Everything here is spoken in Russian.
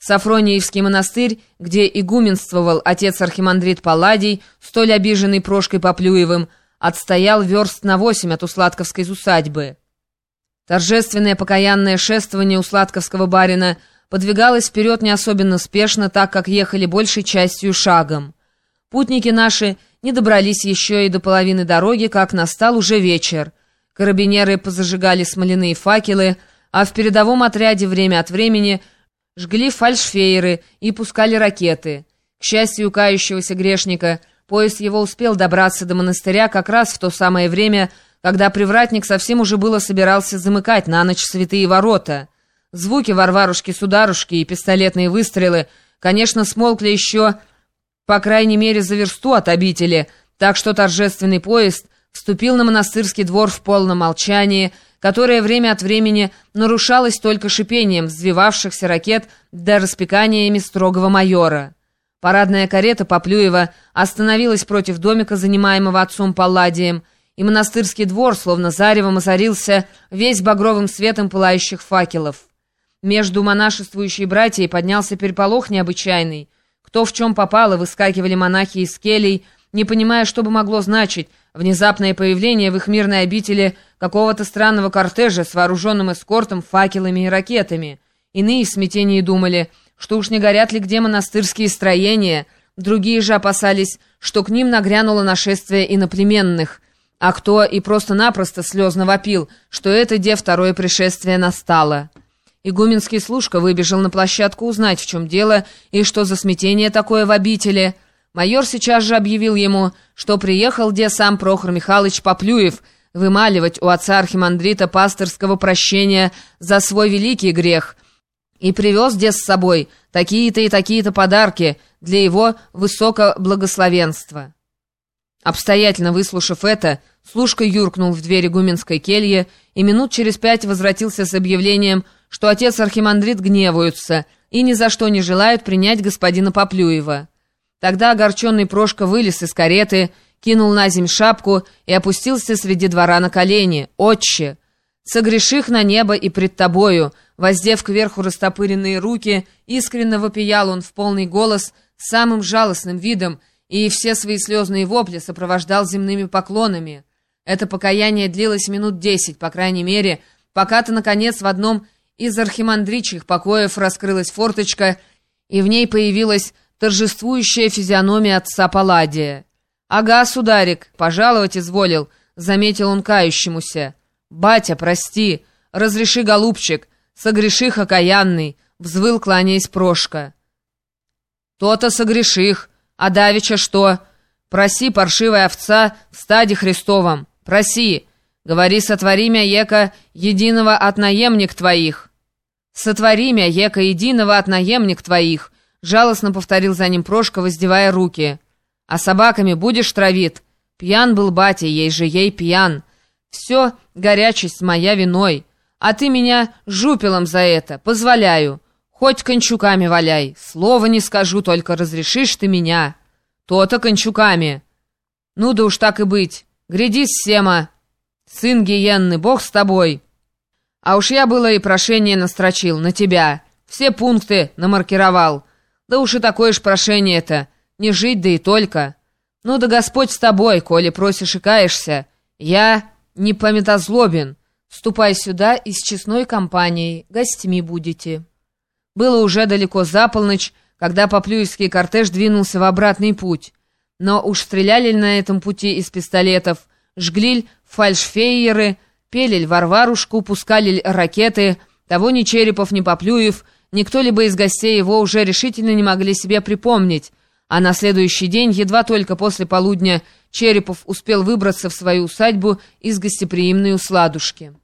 Сафрониевский монастырь, где игуменствовал отец-архимандрит Палладий, столь обиженный Прошкой Поплюевым, отстоял верст на 8 от усладковской усадьбы. Торжественное покаянное шествование усладковского барина подвигалось вперед не особенно спешно, так как ехали большей частью шагом. Путники наши не добрались еще и до половины дороги, как настал уже вечер. Карабинеры позажигали смоляные факелы, а в передовом отряде время от времени жгли фальшфейеры и пускали ракеты. К счастью кающегося грешника, поезд его успел добраться до монастыря как раз в то самое время, когда привратник совсем уже было собирался замыкать на ночь святые ворота. Звуки Варварушки-сударушки и пистолетные выстрелы, конечно, смолкли еще, по крайней мере, за версту от обители, так что торжественный поезд вступил на монастырский двор в полном молчании, которое время от времени нарушалось только шипением взвивавшихся ракет да распеканиями строгого майора. Парадная карета Поплюева остановилась против домика, занимаемого отцом Палладием, и монастырский двор, словно заревом, озарился весь багровым светом пылающих факелов. Между монашествующей братьей поднялся переполох необычайный. Кто в чем попало, выскакивали монахи из келей, не понимая, что бы могло значить внезапное появление в их мирной обители какого-то странного кортежа с вооруженным эскортом, факелами и ракетами. Иные в смятении думали, что уж не горят ли где монастырские строения, другие же опасались, что к ним нагрянуло нашествие иноплеменных, а кто и просто-напросто слезно вопил, что это де второе пришествие настало. Игуменский служка выбежал на площадку узнать, в чем дело и что за смятение такое в обители. Майор сейчас же объявил ему, что приехал где сам Прохор Михайлович Поплюев вымаливать у отца архимандрита пастырского прощения за свой великий грех, и привез где с собой такие-то и такие-то подарки для его высокоблагословенства. Обстоятельно выслушав это, служка юркнул в дверь игуменской кельи и минут через 5 возвратился с объявлением, что отец архимандрит гневаются и ни за что не желают принять господина Поплюева. Тогда огорченный Прошка вылез из кареты, кинул на земь шапку и опустился среди двора на колени. «Отче! Согреших на небо и пред тобою!» Воздев кверху растопыренные руки, искренно вопиял он в полный голос с самым жалостным видом и все свои слезные вопли сопровождал земными поклонами. Это покаяние длилось минут 10, по крайней мере, пока-то, наконец, в одном из архимандричьих покоев раскрылась форточка, и в ней появилась торжествующая физиономия отца Палладия. «Ага, сударик, пожаловать изволил», — заметил он кающемуся. «Батя, прости, разреши, голубчик, согреших окаянный», — взвыл, кланяясь Прошка. «То-то согреших, а давеча что? Проси, паршивая овца, в стаде Христовом, проси, говори, сотвори мя, еко, единого от наемник твоих». «Сотвори мя, еко, единого от наемник твоих», — жалостно повторил за ним Прошка, воздевая руки. «А собаками будешь травит? Пьян был батя, ей же ей пьян. Все, горячесть моя виной. А ты меня жупелом за это, позволяю. Хоть кончуками валяй, слова не скажу, только разрешишь ты меня. То-то кончуками. Ну да уж так и быть. Грядись, Сема, сын гиенны, Бог с тобой. А уж я было и прошение настрочил на тебя. Все пункты намаркировал. Да уж и такое ж прошение-то. Не жить, да и только. Ну да Господь с тобой, коли просишь и каешься. Я не памятозлобен. Ступай сюда и с честной компанией, гостьми будете». Было уже далеко за полночь, когда Поплюевский кортеж двинулся в обратный путь. Но уж стреляли на этом пути из пистолетов, жгли фальшфейеры, пели Варварушку, пускали ракеты, того ни Черепов, ни Поплюев, ни кто-либо из гостей его уже решительно не могли себе припомнить, а на следующий день, едва только после полудня, Черепов успел выбраться в свою усадьбу из гостеприимной усладушки.